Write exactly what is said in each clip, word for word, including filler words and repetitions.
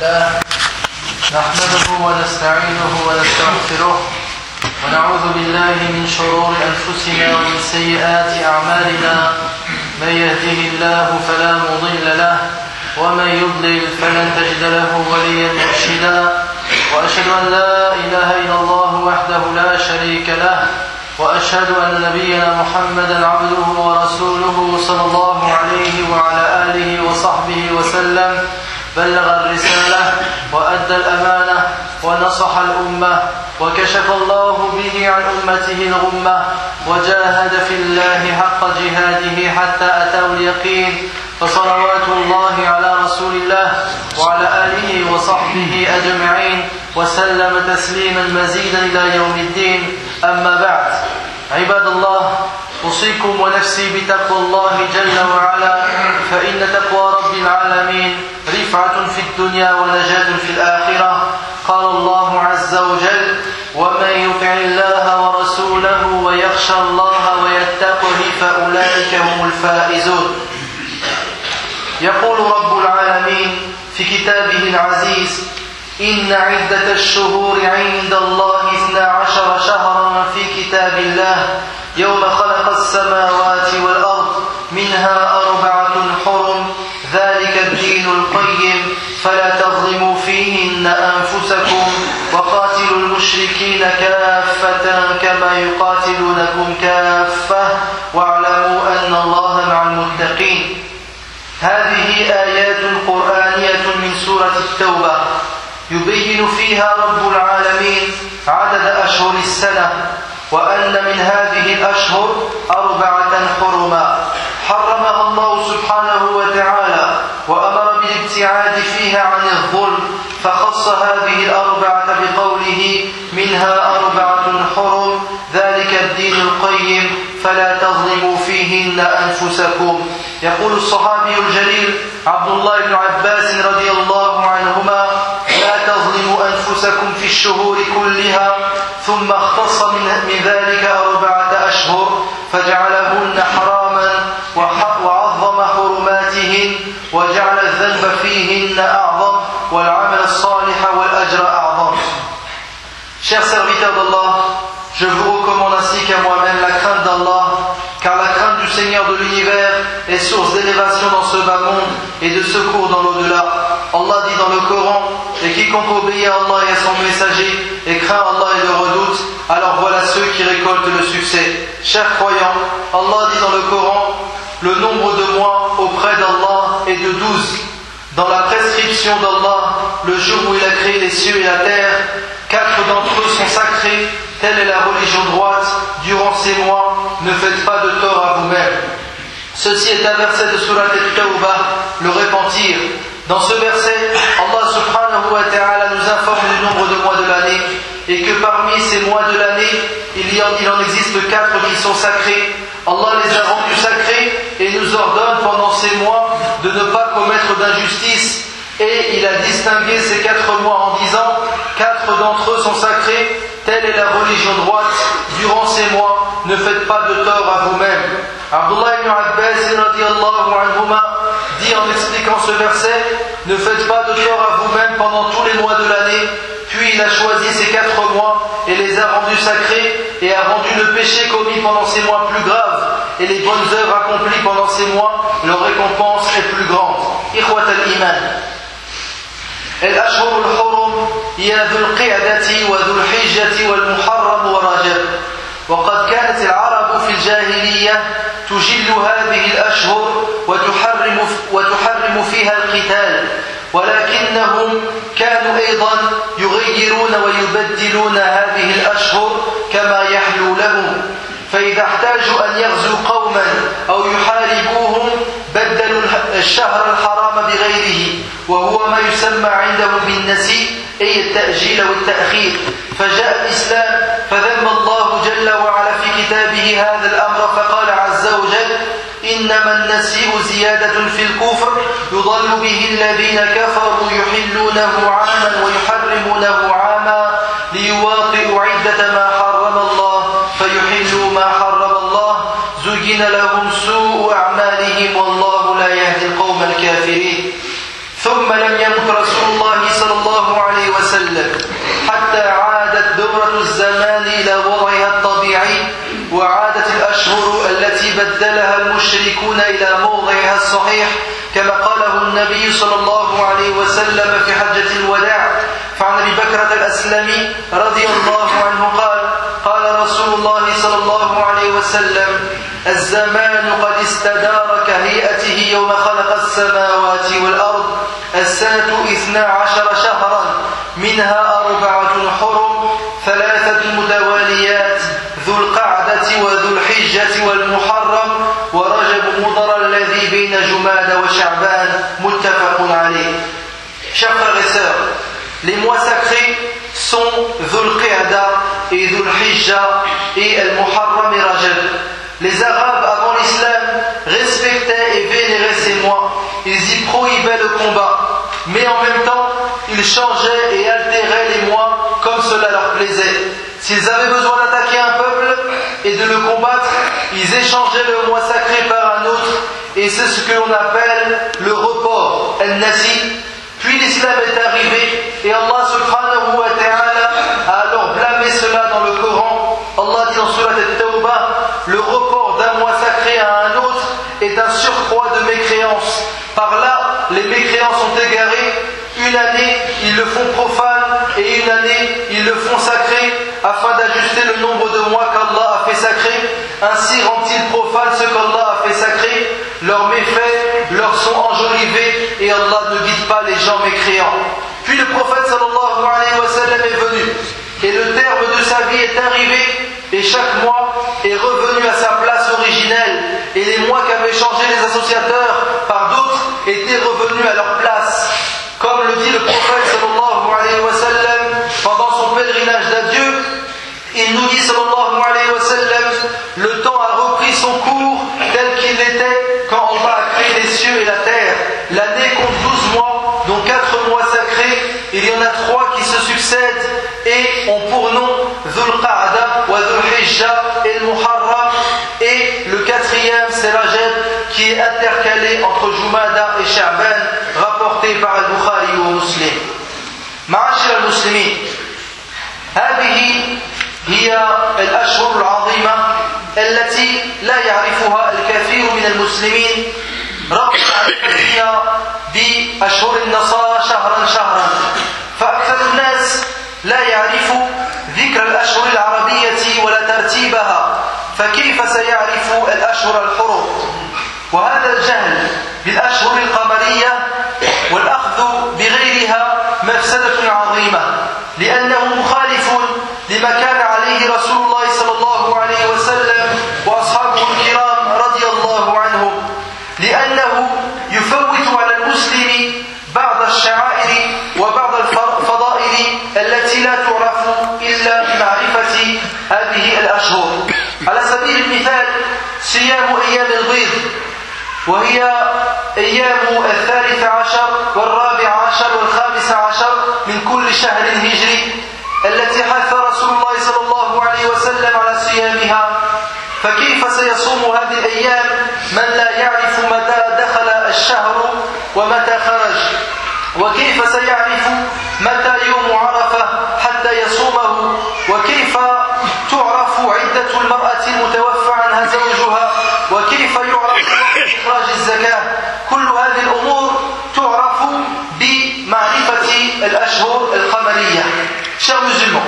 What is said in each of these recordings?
لله نحمده ونستعينه ونستغفره ونعوذ بالله من شرور أنفسنا ومن سيئات أعمالنا من يهده الله فلا مضل له ومن يضلل فلن تجد له وليا مرشدا وأشهد أن لا إله إلا الله وحده لا شريك له وأشهد أن نبينا محمدا عبده ورسوله صلى الله عليه وعلى آله وصحبه وسلم بلغ الرسالة وأدى الأمانة ونصح الأمة وكشف الله به عن أمته الغمة وجاهد في الله حق جهاده حتى أتاه اليقين فصلوات الله على رسول الله وعلى آله وصحبه أجمعين وسلم تسليما مزيدا إلى يوم الدين أما بعد عباد الله أوصيكم ونفسي بتقوى الله جل وعلا فإن تقوى رب العالمين رفعة في الدنيا ونجاة في الآخرة قال الله عز وجل ومن يطع الله ورسوله ويخشى الله ويتقه فأولئك هم الفائزون يقول رب العالمين في كتابه العزيز إن عدة الشهور عند الله اثنا عشر شهرا في كتاب الله يوم خلق السماوات والأرض منها أربعة حرم ذلك الدين القيم فلا تظلموا فيهن أنفسكم وقاتلوا المشركين كافة كما يقاتلونكم كافة واعلموا أن الله مع المتقين. هذه آيات قرآنية من سورة التوبة يبين فيها رب العالمين عدد أشهر السنة وأن من هذه الأشهر أربعة حرما حرمها الله سبحانه وتعالى وأمر بالابتعاد فيها عن الظلم فخص هذه الأربعة بقوله منها أربعة حرم ذلك الدين القيم فلا تظلموا فيهن أنفسكم. يقول الصحابي الجليل عبد الله بن عباس رضي الله عنهما لا تظلموا أنفسكم في الشهور كلها ثم اختص من ذلك أربعة أشهر فجعلهن حراما وعظم حرماتهن وجعل الذنب فيهن أعظم والعمل الصالح والأجر أعظم. Chers serviteurs d'Allah, je vous recommande ainsi qu'à moi-même la crainte d'Allah, car la crainte du Seigneur de l'univers est source d'élévation dans ce bas monde et de secours dans l'au-delà. Allah dit dans le Coran, et quiconque obéit à Allah et à son messager et craint Allah et le redoute, alors voilà ceux qui récoltent le succès. Chers croyants, Allah dit dans le Coran, le nombre de mois auprès d'Allah est de douze. Dans la prescription d'Allah, le jour où il a créé les cieux et la terre, quatre d'entre eux sont sacrés, telle est la religion droite. Durant ces mois, ne faites pas de tort à vous-même. Ceci est un verset de Surat al-Tawbah, le repentir. Dans ce verset, Allah subhanahu wa ta'ala nous informe du nombre de mois de l'année et que parmi ces mois de l'année, il, y en, il en existe quatre qui sont sacrés. Allah les a rendus sacrés et nous ordonne pendant ces mois de ne pas commettre d'injustice. Et il a distingué ces quatre mois en disant quatre d'entre eux sont sacrés, telle est la religion droite. Durant ces mois, ne faites pas de tort à vous-même. Abdullah ibn Abbas radiyallahu anhuma dit en expliquant ce verset, ne faites pas de tort à vous-même pendant tous les mois de l'année. Puis il a choisi ces quatre mois et les a rendus sacrés et a rendu le péché commis pendant ces mois plus grave et les bonnes œuvres accomplies pendant ces mois, leur récompense est plus grande. Ikhwat al-iman. الأشهر الحرم هي ذو القعدة وذو الحجة والمحرم ورجب وقد كانت العرب في الجاهلية تجل هذه الأشهر وتحرم, وتحرم فيها القتال ولكنهم كانوا أيضا يغيرون ويبدلون هذه الأشهر كما يحلو لهم فإذا احتاجوا أن يغزوا قوما أو يحاربوهم بدلوا الشهر الحرام بغيره وهو ما يسمى عندهم بالنسي أي التأجيل والتأخير فجاء الإسلام فذم الله جل وعلا في كتابه هذا الأمر فقال عز وجل إنما النسيء زيادة في الكفر يضل به الذين كفروا يحلونه عاما ويحرمونه عاما ليواطئوا عدة ما حرم الله فيحلوا ما حرم الله زين لهم سوء أعمالهم والله لا يهدي القوم الكافرين. ثم لم يمت رسول الله بدلها المشركون إلى موضعها الصحيح كما قاله النبي صلى الله عليه وسلم في حجة الوداع. فعن أبي بكرة الأسلمي رضي الله عنه قال قال رسول الله صلى الله عليه وسلم الزمان قد استدار كهيئته يوم خلق السماوات والأرض السنة اثنا عشر شهرا منها أربعة حرم ثلاثة متواليات ذو القعدة وذو الحجة والمحرم ورجب مضر الذي بين جمادى وشعبان متفق عليه. Chers frères et sœurs, les mois sacrés sont Dhul Qa'da et Dhul Hijja et Al-Muharram et Rajab. Les Arabes avant l'islam respectaient et vénéraient ces mois. Ils y prohibaient le combat, mais en même temps ils changeaient et altéraient les mois comme cela leur plaisait. S'ils avaient besoin d'attaquer un peuple et de le combattre, ils échangeaient le mois sacré par un autre, et c'est ce que l'on appelle le report, al-nasi. Puis l'islam est arrivé et Allah subhanahu wa ta'ala a alors blâmé cela dans le Coran. Allah dit dans Surat At-Tawbah, le report d'un mois sacré à un autre est un surcroît de mécréance. Par là, les mécréants sont égarés. Une année, ils le font profane et une année, ils le font sacré afin d'ajuster le nombre de mois qu'Allah a fait sacré. Ainsi rend-il profane ce qu'Allah a fait sacré. Leurs méfaits leur sont enjolivés et Allah ne guide pas les gens mécréants. Puis le prophète sallallahu alayhi wa sallam est venu et le terme de sa vie est arrivé et chaque mois est revenu à sa place originelle et les mois qu'avaient changé les associateurs par d'autres étaient revenus à leur place. Comme le dit le prophète sallallahu alayhi wa sallam pendant son pèlerinage d'adieu, il nous dit sallallahu alayhi wa sallam, le temps a repris son cours tel qu'il était quand Allah a créé les cieux et la terre. L'année compte douze mois, dont quatre mois sacrés. Il y en a trois qui se succèdent et ont pour nom Dhul Qa'da wa Dhul Hijja et le Muharram. Et le quatrième c'est Rajab qui est intercalé entre Jumada et Sha'ban, rapporté par Al-Bukhari ou Muslim. Ma'ashir al-Muslimin, هذه هي الأشهر العظيمة التي لا يعرفها الكثير من المسلمين رغم معرفتها بأشهر النصارى شهرا شهرا. فأكثر الناس لا يعرف ذكر الأشهر العربية ولا ترتيبها، فكيف سيعرف الأشهر الحرم؟ وهذا الجهل بالأشهر القمرية والأخذ بغيرها مفسدة عظيمة، لأنه مخالف لما كان عليه رسول الله صلى الله عليه وسلم وأصحابه الكرام رضي الله عنهم، لأنه يفوت على المسلم بعض الشعائر وبعض الفضائل التي لا تعرف إلا بمعرفة هذه الأشهر. على سبيل المثال صيام أيام البيض، وهي أيام الثالث عشر والرابع عشر والخامس عشر من كل شهر هجري، التي حث رسول الله صلى الله عليه وسلم على صيامها. فكيف سيصوم هذه الأيام من لا يعرف متى دخل الشهر ومتى خرج؟ وكيف سيعرف متى يوم عرفة حتى يصومه؟ وكيف تعرف عدة المرأة المتوفى عنها زوجها؟ وكيف يعرف إخراج الزكاة؟ كل هذه الأمور تعرف بمعرفة الأشهر القمرية. Chers musulmans,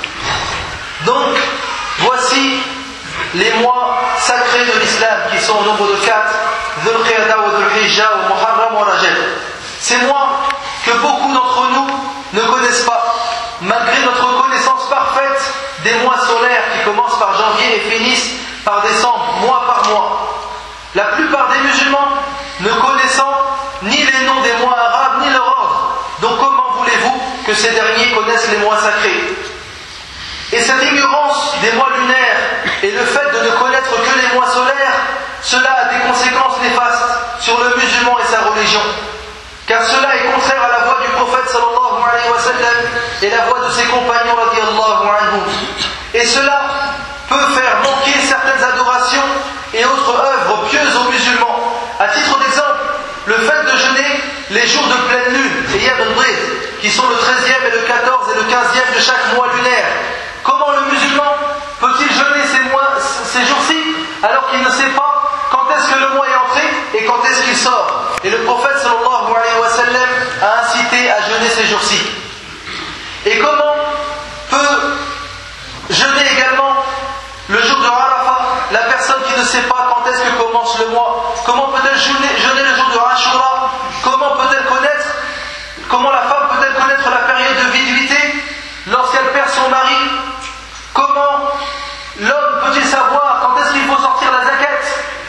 donc voici les mois sacrés de l'islam qui sont au nombre de quatre, Dhul Qa'da wa Dhul Hijja wa Muharram wa Rajab. Ces mois que beaucoup d'entre nous ne connaissent pas, malgré notre connaissance parfaite des mois solaires qui commencent par janvier et finissent par décembre, mois par mois. La plupart des musulmans ne connaissant ni les noms des mois arabes ni leur ordre. Donc comment voulez-vous que ces derniers connaissent les mois sacrés? Et cette ignorance des mois lunaires et le fait de ne connaître que les mois solaires, cela a des conséquences néfastes sur le musulman et sa religion. Car cela est contraire à la voie du prophète sallallahu alayhi wa sallam et la voie de ses compagnons radiyallahu anhum. Et cela peut faire manquer certaines adorations et autres œuvres pieuses aux musulmans. À titre d'exemple, le fait de jeûner les jours de pleine lune, et Yom al-Brid, qui sont le treizième et le quatorzième et le quinzième de chaque mois lunaire. Comment le musulman peut-il jeûner ces, mois, ces jours-ci alors qu'il ne sait pas quand est-ce que le mois est entré et quand est-ce qu'il sort. Et le prophète sallallahu alayhi wa sallam a incité à jeûner ces jours-ci. Et comment peut jeûner également le jour de Arafat la personne qui ne sait pas quand est-ce que commence le mois? Comment peut-elle jeûner, jeûner le jour de Ashura? Comment peut-elle connaître, comment la femme peut-elle connaître la période de viduité lorsqu'elle perd son mari? Comment l'homme peut-il savoir quand est-ce qu'il faut sortir la zakat?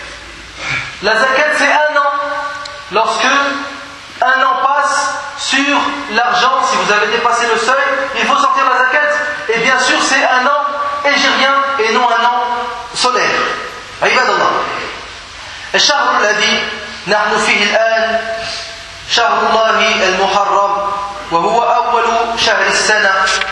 La zakat, c'est un an. Lorsque un an passe sur l'argent, si vous avez dépassé le seuil, il faut sortir la zakat. Et bien sûr, c'est un an hégirien et non un an solaire. عباد الله، الشهر الذي نحن فيه الآن شهر الله المحرم، وهو أول شهر السنة،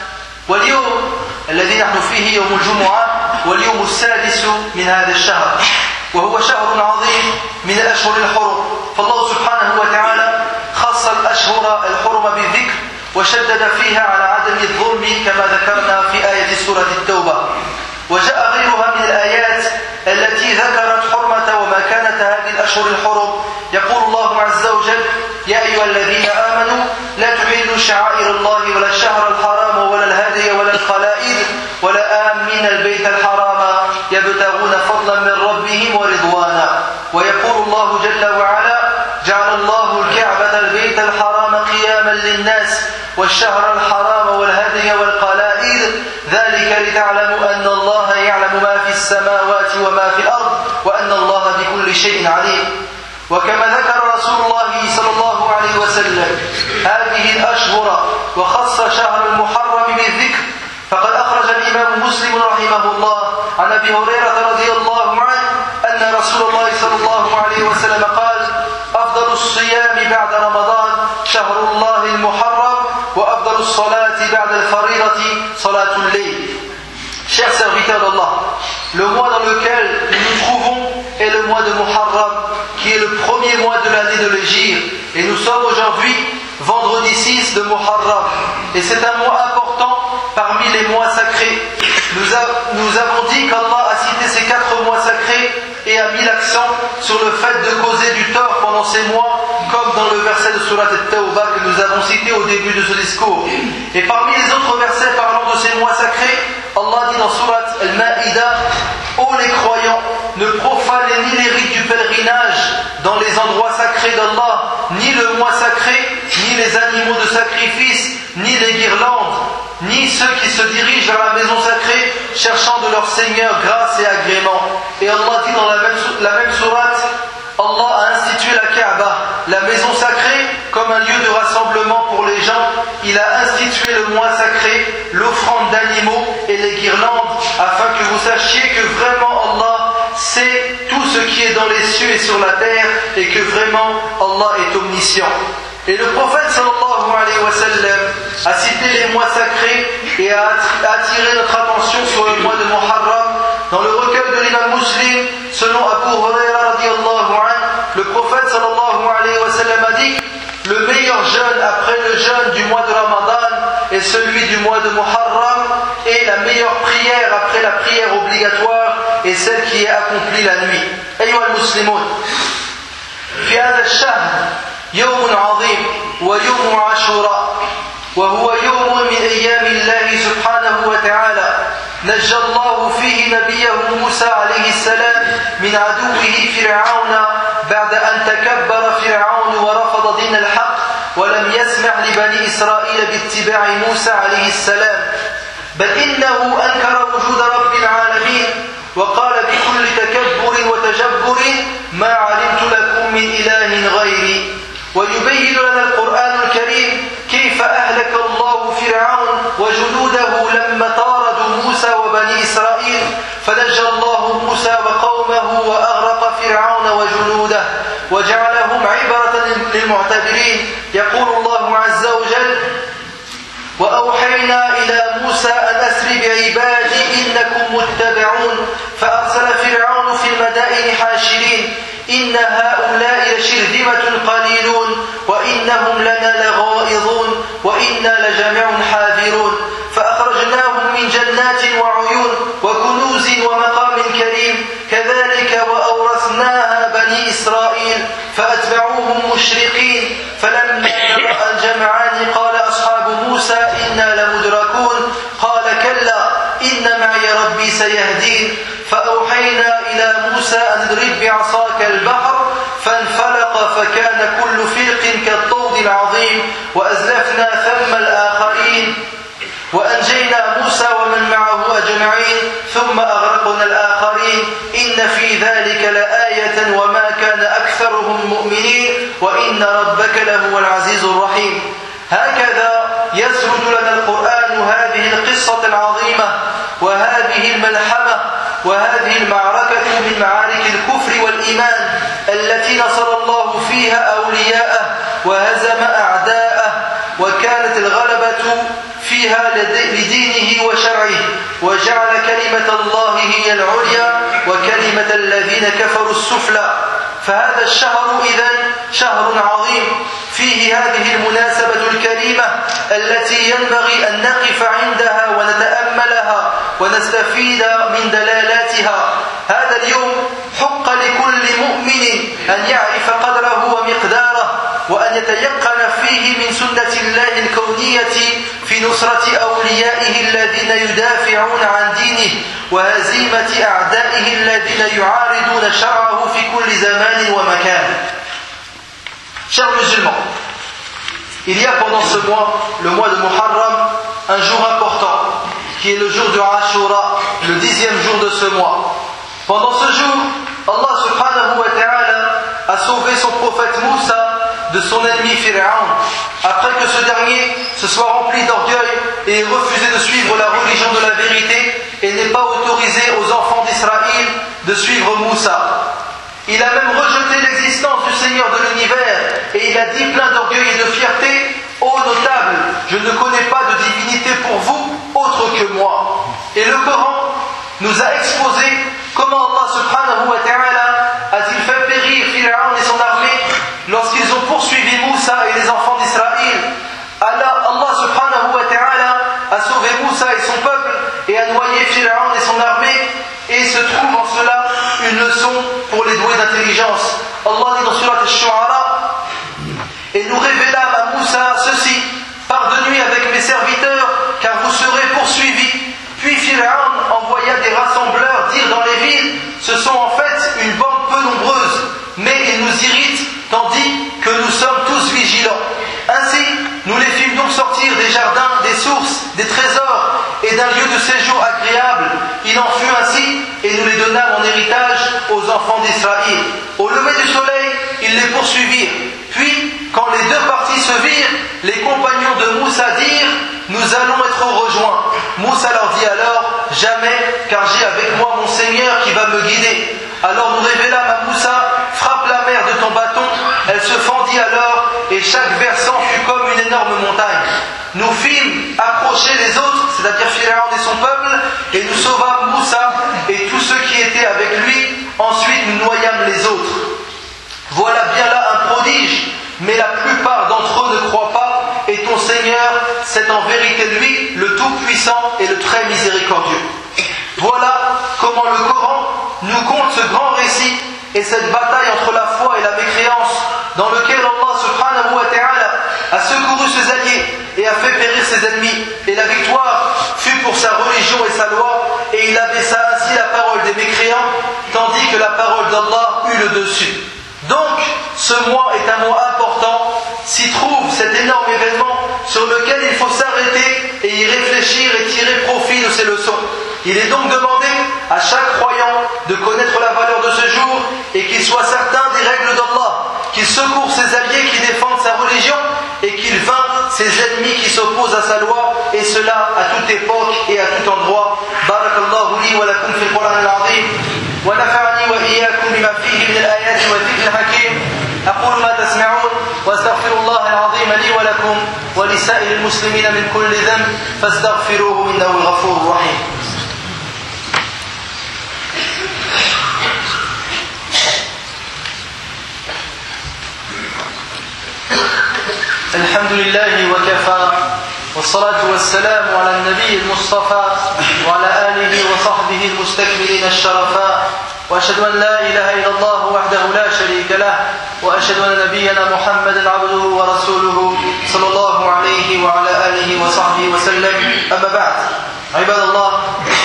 واليوم الذي نحن فيه يوم الجمعة واليوم السادس من هذا الشهر، وهو شهر عظيم من الأشهر الحرم. فالله سبحانه وتعالى خص الأشهر الحرم بالذكر وشدد فيها على عدم الظلم كما ذكرنا في آية سورة التوبة. وجاء غيرها من الآيات التي ذكرت حرمة ومكانة هذه الأشهر الحرم. يقول الله عز وجل: يا أيها الذين آمنوا لا تحلوا شعائر الله ولا الشهر الحرام ولا الهدي ولا القلائد ولا آمين البيت الحرام يبتغون فضلا من ربهم ورضوانا. ويقول الله جل وعلا: جعل الله الكعبة البيت الحرام قياما للناس والشهر الحرام والهدي والقلائد ذلك لتعلموا أن الله يعلم ما في السماوات وما في الأرض وأن الله بكل شيء عليم. وكما ذكر رسول الله صلى الله عليه وسلم هذه الأشهر وخص شهر المحرم بالذكر، فقد أخرج الإمام مسلم رحمه الله عن أبي هريرة رضي الله عنه أن رسول الله صلى الله عليه وسلم قال: أفضل الصيام بعد رمضان شهر الله المحرم وأفضل الصلاة بعد الفريضة صلاة الليل. Chers serviteurs d'Allah, le mois dans lequel nous nous trouvons est le mois de Muharram, qui est le premier mois de l'année de l'Hégire. Et nous sommes aujourd'hui vendredi six de Muharram. Et c'est un mois important parmi les mois sacrés. Nous, a, nous avons dit qu'Allah a cité ces quatre mois sacrés et a mis l'accent sur le fait de causer du tort pendant ces mois, comme dans le verset de Surat At-Tawbah que nous avons cité au début de ce discours. Et parmi les autres versets parlant de ces mois sacrés, Allah dit dans Surat Al-Ma'idah: ô les croyants, ne profanez ni les rites du pèlerinage dans les endroits sacrés d'Allah, ni le mois sacré, ni les animaux de sacrifice, ni les guirlandes, ni ceux qui se dirigent vers la maison sacrée, cherchant de leur Seigneur grâce et agrément. Et Allah dit dans la même, la même sourate: Allah a institué la Kaaba, la maison sacrée, comme un lieu de rassemblement pour les gens. Il a institué le mois sacré, l'offrande d'animaux et les guirlandes, afin que vous sachiez que vraiment Allah sait tout ce qui est dans les cieux et sur la terre, et que vraiment Allah est omniscient. Et le prophète sallallahu alayhi wa sallam a cité les mois sacrés et a attiré notre attention sur le mois de Muharram. Dans le recueil de l'imam Muslim, selon Abu Huraira radiyallahu anhu, le prophète sallallahu alayhi wa sallam a dit: le meilleur jeûne après le jeûne du mois de Ramadan est celui du mois de Muharram, et la meilleure prière après la prière obligatoire est celle qui est accomplie la nuit. Ayyuha al-muslimun, fi hadha ash-shahr يوم عظيم ويوم عاشوراء، وهو يوم من أيام الله سبحانه وتعالى نجى الله فيه نبيه موسى عليه السلام من عدوه فرعون بعد أن تكبر فرعون ورفض دين الحق ولم يسمح لبني إسرائيل باتباع موسى عليه السلام، بل إنه أنكر وجود رب العالمين وقال بكل تكبر وتجبر: ما علمت لكم من إله غيري. ويبين لنا القرآن الكريم كيف أهلك الله فرعون وجنوده لما طاردوا موسى وبني إسرائيل، فنجى الله موسى وقومه وأغرق فرعون وجنوده وجعلهم عبرة للمعتبرين. يقول الله عز وجل: وأوحينا إلى موسى أن أسر بعبادي إنكم متبعون، فأرسل فرعون في المدائن حاشرين إن هؤلاء لشرذمة قليلون وإنهم لنا لغائظون وإنا لجميع حاذرون، فأخرجناهم من جنات وعيون وكنوز ومقام كريم كذلك وأورثناها فجمعوهم مشرقين فلما تراءى الجمعان قال أصحاب موسى إنا لمدركون قال كلا إن معي ربي سيهدين فأوحينا إلى موسى أن اضرب بعصاك البحر فانفلق فكان كل فرق كالطود العظيم وأزلفنا ثم الآخرين وأنجينا موسى ومن معه أجمعين ثم أغرقنا الآخرين إن في ذلك لآية وما كان أكثرهم مؤمنين وإن ربك لهو العزيز الرحيم. هكذا يسرد لنا القرآن هذه القصة العظيمة وهذه الملحمة وهذه المعركة من معارك الكفر والإيمان التي نصر الله فيها أولياءه وهزم أعداءه، وكانت الغلبة فيها لدينه وشرعه، وجعل كلمة الله هي العليا وكلمة الذين كفروا السفلى. فهذا الشهر إذن شهر عظيم فيه هذه المناسبة الكريمة التي ينبغي أن نقف عندها ونتأملها ونستفيد من دلالاتها. هذا اليوم حق لكل مؤمن أن يعرف قدره ومقداره وأن يتيقن فيه من سنة الله الكونية في نصرة أوليائه الذين يدافعون عن دينه وهزيمة أعدائه الذين يعارضون شرعه في كل زمان ومكان. Chers musulmans, il y a pendant ce mois, le mois de Muharram, un jour important, qui est le jour du Ashura, le dixième jour de ce mois. Pendant ce jour, Allah subhanahu wa ta'ala a sauvé son prophète Moussa de son ennemi Pharaon, après que ce dernier se soit rempli d'orgueil et ait refusé de suivre la religion de la vérité et n'ait pas autorisé aux enfants d'Israël de suivre Moussa. Il a même rejeté l'existence du Seigneur de l'univers et il a dit plein d'orgueil et de fierté: ô notable, je ne connais pas de divinité pour vous autre que moi. Et le Coran nous a exposé comment Allah subhanahu wa ta'ala a-t-il fait périr Pharaon et son armée lorsqu'ils ont poursuivi Moussa et les enfants d'Israël. Allah, Allah subhanahu wa ta'ala a sauvé Moussa et son peuple et a noyé Pharaon et son armée, et se trouve en cela une leçon pour les doués d'intelligence. Allah dit dans Surat Al-Shu'ara: et nous révélâmes à Moussa ceci: pars de nuit avec mes serviteurs, car vous serez poursuivis. Puis Pharaon envoya des rassembleurs dire dans les villes: ce sont en fait une bande peu nombreuse, mais ils nous irritent, tandis que nous sommes tous vigilants. Ainsi, nous les fîmes donc sortir des jardins, des sources, des trésors et d'un lieu de séjour agréable. Il en fut ainsi, et nous les donnâmes en héritage aux enfants d'Israël. Au lever du soleil, ils les poursuivirent. Puis, quand les deux parties se virent, les compagnons de Moussa dirent: nous allons être rejoints. Moussa leur dit alors: jamais, car j'ai avec moi mon Seigneur qui va me guider. Alors nous révélâmes à Moussa: frappe la mer de ton bâton. Elle se fendit alors, et chaque versant fut comme une énorme montagne. Nous fîmes approcher les autres, c'est-à-dire Pharaon et son peuple, et nous sauvâmes Moussa et tous ceux qui étaient avec lui. Ensuite nous noyâmes les autres. Voilà bien là un prodige, mais la plupart d'entre eux ne croient pas, et ton Seigneur, c'est en vérité lui, le Tout-Puissant et le Très Miséricordieux. Voilà comment le Coran nous conte ce grand récit et cette bataille entre la foi et la mécréance, dans lequel Allah subhanahu wa ta'ala a secouru ses alliés et a fait périr ses ennemis, et la victoire fut pour sa religion et sa loi, et il abaissa ainsi la parole des mécréants, tandis que la parole d'Allah eut le dessus. Donc, ce mois est un mois important, s'y trouve cet énorme événement sur lequel il faut s'arrêter et y réfléchir et tirer profit de ces leçons. Il est donc demandé à chaque croyant de connaître la valeur de ce jour et qu'il soit certain des règles d'Allah, qu'il secourt ses alliés qui défendent sa religion et qu'il vainc ses ennemis qui s'opposent à sa loi, et cela à toute époque et à tout endroit. Barakallahu li wa lakum fil Qur'an al-azim wa nafa'ani wa iyyakum bima fihi min al-ayati wa dhikr al-hakim. أقول ما تسمعون وأستغفر الله العظيم لي ولكم ولسائر المسلمين من كل ذنب فاستغفروه إنه الغفور الرحيم. الحمد لله وكفى والصلاة والسلام على النبي المصطفى وعلى آله وصحبه المستكملين الشرفاء وأشهد أن لا إله إلا الله وحده لا شريك له وأشهد أن نبينا محمدا عبده ورسوله صلى الله عليه وعلى آله وصحبه وسلم. أما بعد، عباد الله،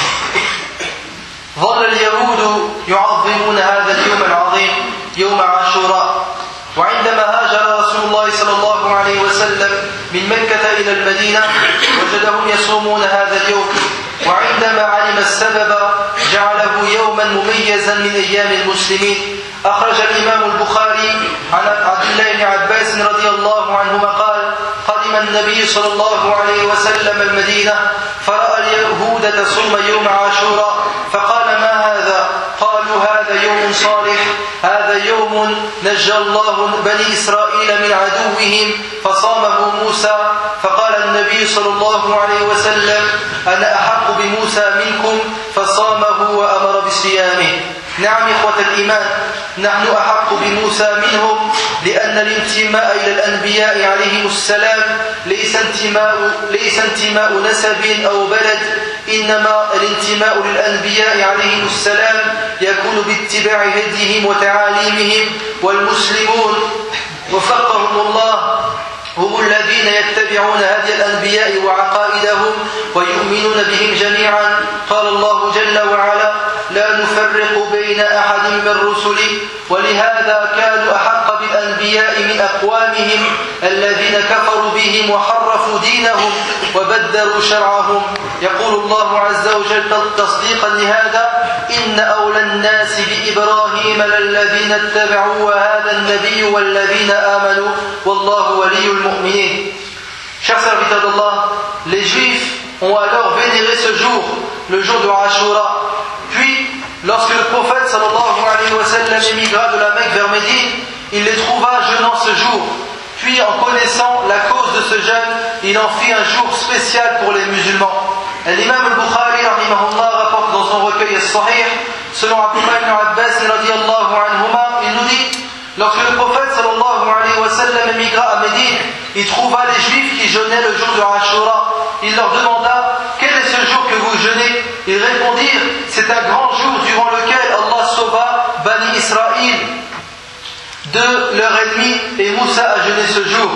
ظل اليهود يعظمون هذا اليوم العظيم يوم عاشوراء، وعندما هاجر رسول الله صلى الله عليه وسلم من مكة إلى المدينة وجدهم يصومون هذا اليوم، وعندما علم السبب جعله يوما مميزا من أيام المسلمين. أخرج الإمام البخاري عن عبد الله بن عباس رضي الله عنهما قال: قدم النبي صلى الله عليه وسلم المدينة فرأى اليهود تصوم يوم عاشوراء فقال: ما هذا؟ قالوا: هذا يوم صالح، هذا يوم نجى الله بني إسرائيل من عدوهم فصامه موسى. فقال النبي صلى الله عليه وسلم: أنا أحق بموسى منكم، فصامه وأمر بصيامه. نعم إخوة الإيمان، نحن أحق بموسى منهم، لأن الانتماء إلى الأنبياء عليهم السلام ليس انتماء, ليس انتماء نسب أو بلد، إنما الانتماء للأنبياء عليهم السلام يكون باتباع هديهم وتعاليمهم. والمسلمون وفقهم الله هم الذين يتبعون هدي الأنبياء وعقائدهم ويؤمنون بهم جميعا. قال الله جل وعلا: لا نفرق بين أحد من رسله، ولهذا كانوا أحق بالأنبياء من أقوامهم الذين كفروا بهم وحرفوا دينهم وبدلوا شرعهم. يقول الله عز وجل تصديقا لهذا: إن أولى الناس بإبراهيم للذين اتبعوا وهذا النبي والذين آمنوا والله ولي المؤمنين. Chers serviteurs d'Allah, les Juifs ont alors vénéré ce jour, le jour de Ashura. Puis, lorsque le prophète sallallahu alayhi wa sallam émigra de la Mecque vers Médine, il les trouva jeûnant ce jour. Puis, en connaissant la cause de ce jeûne, il en fit un jour spécial pour les musulmans. L'imam al-Bukhari rahimahullah rapporte dans son recueil al-Sahih, selon Abdullah ibn Abbas radiyallahu anhuma, il nous dit: lorsque le prophète sallallahu alayhi wa sallam émigra à Médine, il trouva les Juifs qui jeûnaient le jour de Ashura. Il leur demanda: quel est ce jour que vous jeûnez? Ils répondirent: c'est un grand jour durant lequel Allah sauva Bani Israël de leur ennemi, et Moussa a jeûné ce jour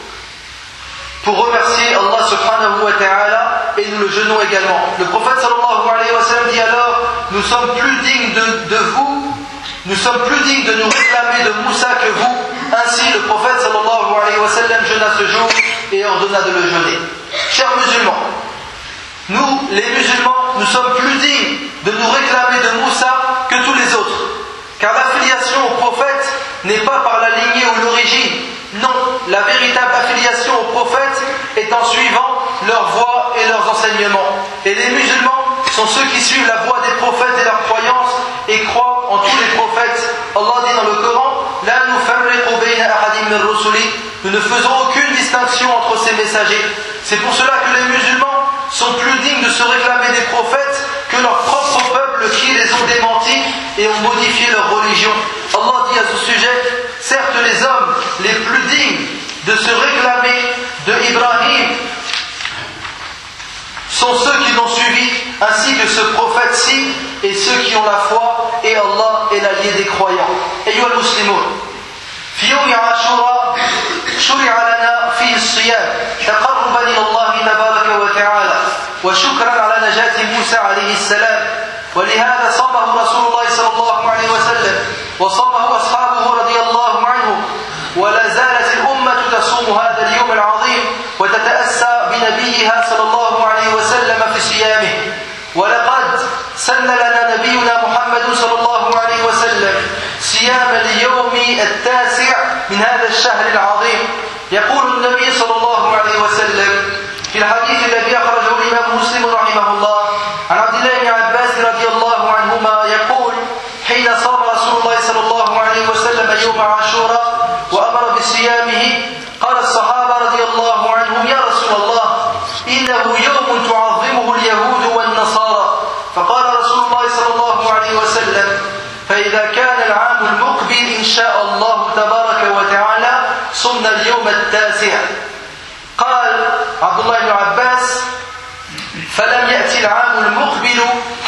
pour remercier Allah subhanahu wa ta'ala, et nous le jeûnons également. Le prophète sallallahu alayhi wa sallam dit alors: nous sommes plus dignes de, de vous, nous sommes plus dignes de nous réclamer de Moussa que vous. Ainsi le prophète sallallahu alayhi wa sallam jeûna ce jour et ordonna de le jeûner. Chers musulmans, nous, les musulmans, nous sommes plus dignes de nous réclamer de Moussa que tous les autres, car l'affiliation au prophète n'est pas par la lignée ou l'origine. Non, la véritable affiliation au prophète est en suivant leur voie et leurs enseignements. Et les musulmans sont ceux qui suivent la voie des prophètes et leurs croyances et croient en tous les prophètes. Allah dit dans le Coran: La nufarriqu bayna ahadin min rusuli. Nous ne faisons aucune distinction entre ces messagers. C'est pour cela que les musulmans sont plus dignes de se réclamer des prophètes que leur propre peuple qui les ont démentis et ont modifié leur religion. Allah dit à ce sujet: certes, les hommes les plus dignes de se réclamer de Ibrahim sont ceux qui l'ont suivi, ainsi que ce prophète-ci, et ceux qui ont la foi, et Allah est l'allié des croyants. أيها المسلمون، في يوم عاشوراء شرع لنا فيه الصيام تقربا إلى الله تبارك وتعالى وشكرا على نجاة موسى عليه السلام، ولهذا صامه رسول الله صلى الله عليه وسلم وصامه أصحابه رضي الله عنهم، ولا زالت الأمة تصوم هذا اليوم العظيم وتتأسى بنبيها صلى الله عليه وسلم في صيامه. ولقد سن لنا نبينا محمد صلى الله عليه وسلم صيام اليوم التاسع من هذا الشهر العظيم. يقول النبي صلى الله عليه وسلم في الحديث الذي أخرجه الإمام مسلم رحمه الله عن عبد الله بن عباس رضي الله عنهما يقول: حين صام رسول الله صلى الله عليه وسلم يوم عاشوراء وأمر بصيامه قال الصحابة رضي الله عنهم: يا رسول الله، إنه يوم تعظمه اليهود والنصارى. فقال رسول الله صلى الله عليه وسلم: فإذا كان العام المقبل إن شاء الله تبارك وتعالى صمنا اليوم التاسع. قال عبد الله بن عباس: فلم يأتي العام المقبل حتى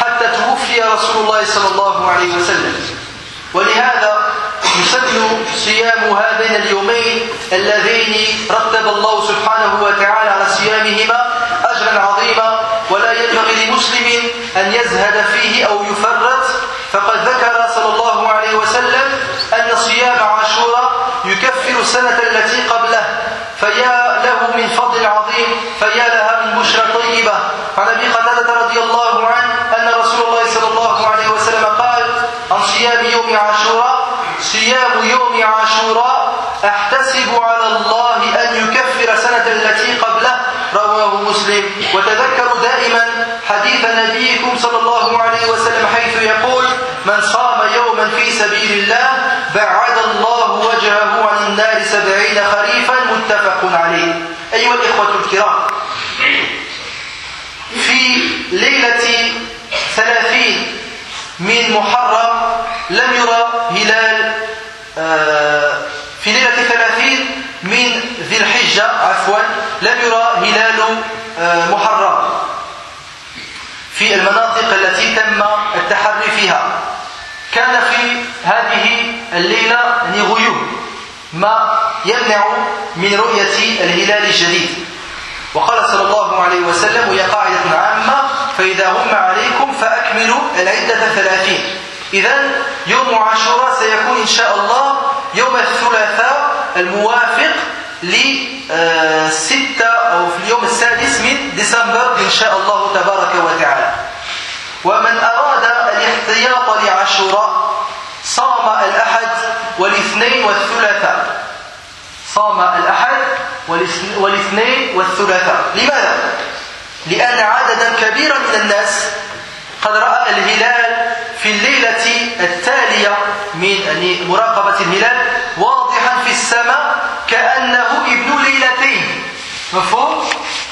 توفي رسول الله صلى الله عليه وسلم. ولهذا يسن صيام هذين اليومين اللذين رتب الله سبحانه وتعالى على صيامهما أجرا عظيما، ولا ينبغي لمسلم أن يزهد فيه أو يفرط، فقد ذكر صلى الله عليه وسلم أن صيام عاشوراء يكفر السنة التي قبله، فيا له من فضل عظيم، فيا لها من بشرى طيبة. عن أبي قتادة رضي الله عنه أن رسول الله صلى الله عليه وسلم قال عن صيام يوم عاشوراء: صيام يوم عاشوراء أحتسب على الله أن يكفر سنة التي قبله، رواه مسلم. وتذكروا دائما حديث نبيكم صلى الله عليه وسلم حيث يقول: من صام يوما في سبيل الله بعد الله وجهه عن النار سبعين خريفا، متفق عليه. أيها الإخوة الكرام، في ليلة ثلاثين من محرم لم يرى هلال في ليلة ثلاثين من ذي الحجة عفوا لم يرى هلال محرم في المناطق التي تم التحري فيها. كان في هذه الليلة يعني غيوم ما يمنع من رؤية الهلال الجديد. وقال صلى الله عليه وسلم: وهي قاعدة عامة: فإذا هم عليكم فأكملوا العدة ثلاثين. إذن يوم عاشوراء سيكون إن شاء الله يوم الثلاثاء الموافق لستة أو في اليوم السادس من ديسمبر إن شاء الله تبارك وتعالى. ومن أراد الاحتياط لعاشوراء صام الأحد والاثنين والثلاثاء. صام الأحد والاثنين والثلاثاء. لماذا؟ لأن عددا كبيرا من الناس قد رأى الهلال في الليلة التالية من مراقبة الهلال واضحا في السماء كأنه ابن ليلتين. مفهوم؟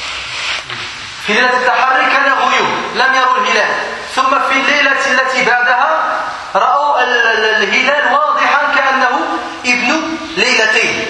في ليلة التحري كان غيوم لم يروا الهلال، ثم في الليلة التي بعدها رأوا الهلال واضحا كأنه ابن ليلتين.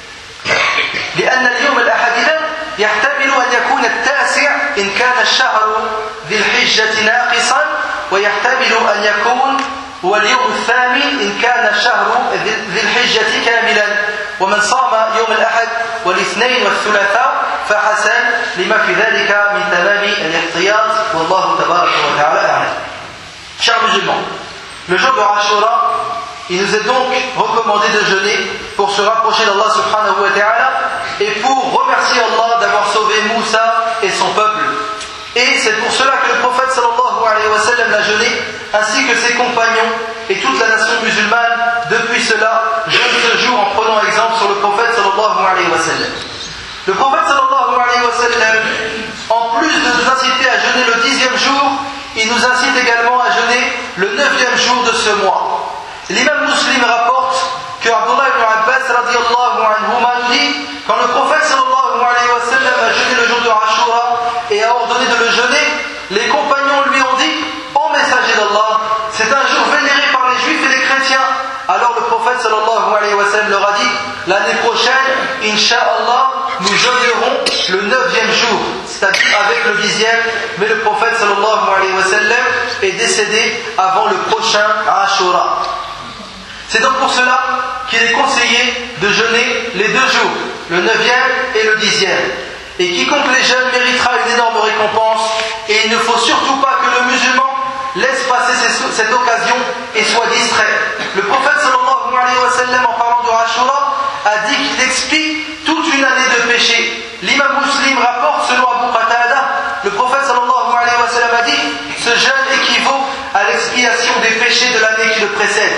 لأن اليوم الأحد يحتمل أن يكون التاسع إن كان الشهر ذي الحجة ناقصا، ويحتمل أن يكون هو اليوم الثامن إن كان الشهر ذي الحجة كاملا. ومن صام يوم الأحد والاثنين والثلاثاء فحسن لما في ذلك من تمام الاحتياط، والله تبارك وتعالى أعلم. Chers musulmans, le jour de Ashura, il nous est donc recommandé de jeûner pour se rapprocher d'Allah subhanahu wa ta'ala et pour remercier Allah d'avoir sauvé Moussa et son peuple. Et c'est pour cela que le prophète sallallahu alayhi wa sallam l'a jeûné, ainsi que ses compagnons et toute la nation musulmane depuis cela jeûne ce jour en prenant exemple sur le prophète sallallahu alayhi wa sallam. Le prophète sallallahu alayhi wa sallam, en plus de nous inciter à jeûner le dixième jour, il nous incite également à jeûner le neuvième jour de ce mois. L'imam Muslim rapporte que Abdullah ibn Abbas radiyallahu anhuma nous dit: quand le prophète sallallahu alayhi wa sallam a jeûné le jour de Ashura et a ordonné de le jeûner, les compagnons lui ont dit: ô messager d'Allah, c'est un jour vénéré par les juifs et les chrétiens. Alors le prophète sallallahu alayhi wa sallam leur a dit: l'année prochaine, Inch'Allah, nous jeûnerons le neuvième jour, c'est-à-dire avec le dixième, mais le prophète sallallahu alayhi wa sallam est décédé avant le prochain Ashura. C'est donc pour cela qu'il est conseillé de jeûner les deux jours, le neuvième et le dixième. Et quiconque les jeûne méritera une énorme récompense, et il ne faut surtout pas que le musulman laisse passer cette occasion et soit distrait. Le prophète sallallahu alayhi wa sallam, en parlant de Ashura, a dit qu'il expie toute une année de péché. L'imam Muslim rapporte, selon Abu Qatada, le prophète sallallahu alayhi wa sallam a dit: ce jeûne équivaut à l'expiation des péchés de l'année qui le précède.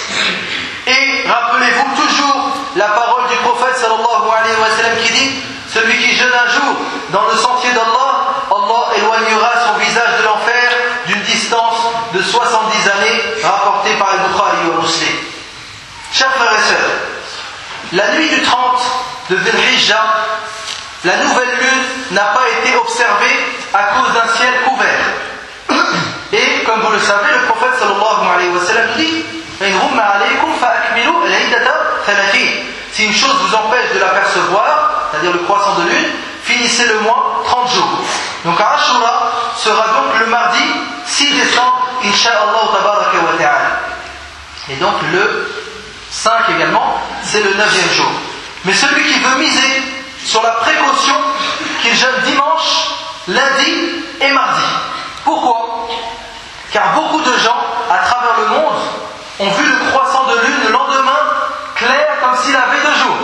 Et rappelez-vous toujours la parole du prophète sallallahu alayhi wa sallam qui dit: celui qui jeûne un jour dans le sentier d'Allah, Allah éloignera son visage de l'enfer d'une distance de soixante-dix années, rapporté par Al-Bukhari et Muslim. Chers frères et sœurs, la nuit du trente de Dhul Hijjah, la nouvelle lune n'a pas été observée à cause d'un ciel couvert. Et comme vous le savez, le prophète sallallahu alayhi wa sallam dit: si une chose vous empêche de l'apercevoir, c'est-à-dire le croissant de lune, finissez le mois trente jours. Donc Ashura sera donc le mardi six décembre, Inch'Allah tabaraka wa ta'ala. Et donc le cinq également, c'est le neuvième jour. Mais celui qui veut miser sur la précaution qu'il jeûne dimanche, lundi et mardi. Pourquoi? Car beaucoup de gens à travers le monde ont vu le croissant de lune le lendemain clair comme s'il avait deux jours.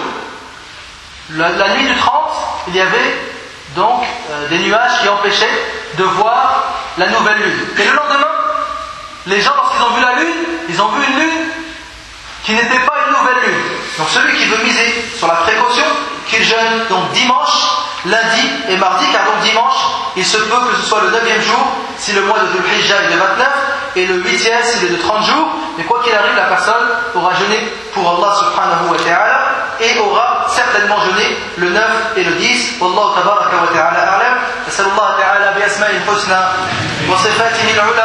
La, la nuit du trente, il y avait donc euh, des nuages qui empêchaient de voir la nouvelle lune. Et le lendemain, les gens, lorsqu'ils ont vu la lune, ils ont vu une lune qui n'était pas une nouvelle lune. Donc celui qui veut miser sur la précaution, qu'il jeûne donc dimanche, lundi et mardi, car donc dimanche, il se peut que ce soit le neuvième jour, si le mois de Dhul Hijjah est de vingt-neuf, et le huitième s'il est de trente jours, mais quoi qu'il arrive, la personne aura jeûné pour Allah subhanahu wa ta'ala, et aura certainement jeûné le neuf et le dix. Wallahu tabaraka wa ta'ala a'lam. As'alullah ta'ala bi asma'il husna wa sifatihi al-ula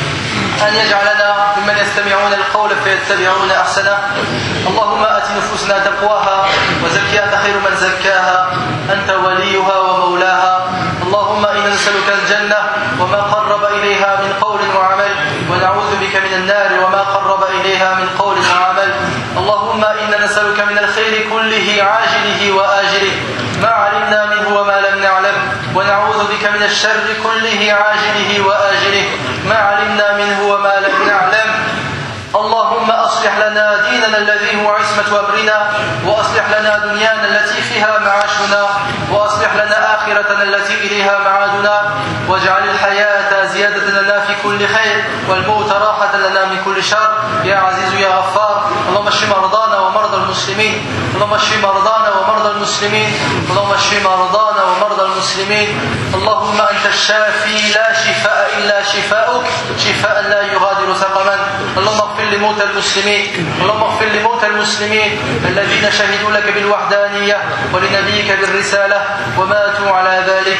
أن يجعلنا ممن يستمعون القول فيتبعون أحسنه. اللهم آت نفوسنا تقواها وزكها أنت خير من زكاها أنت وليها ومولاها. اللهم إنا نسألك الجنة وما قرب إليها من قول وعمل ونعوذ بك من النار وما قرب إليها من قول وعمل. اللهم إنا نسألك من الخير كله عاجله وآجله ما علمنا منه وما لم نعلم ونعوذ بك من الشر كله عاجله وآجله ما علمنا منه وما لم نعلم. اللهم أصلح لنا ديننا الذي هو عصمة أمرنا وأصلح لنا دنيانا التي فيها معاشنا وأصلح لنا آخرتنا التي إليها معادنا واجعل الحياة زيادة لنا في كل خير والموت راحة لنا من كل شر يا عزيز يا غفار. اللهم اشف مرضانا ومرضى المسلمين. اللهم اشف مرضانا ومرضى المسلمين. اللهم اشف مرضانا ومرضى المسلمين. اللهم أنت الشافي لا شفاء إلا شفاؤك شفاء لا يغادر سقما. اللهم اغفر لموتى المسلمين. اللهم اغفر لموتى المسلمين الذين شهدوا لك بالوحدانية ولنبيك بالرسالة وماتوا على ذلك.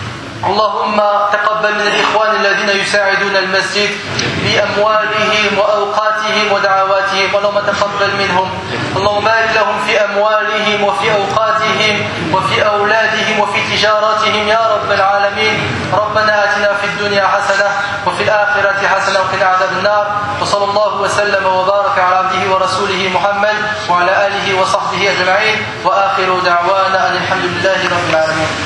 اللهم تقبل من الإخوان الذين يساعدون المسجد بأموالهم وأوقاتهم ودعواتهم. اللهم تقبل منهم. اللهم بارك لهم في أموالهم وفي أوقاتهم وفي أولادهم وفي تجاراتهم يا رب العالمين. ربنا آتنا في الدنيا حسنة وفي الآخرة حسنة وقنا عذاب النار. وصلى الله وسلم وبارك على عبده ورسوله محمد وعلى آله وصحبه أجمعين. وآخر دعوانا أن الحمد لله رب العالمين.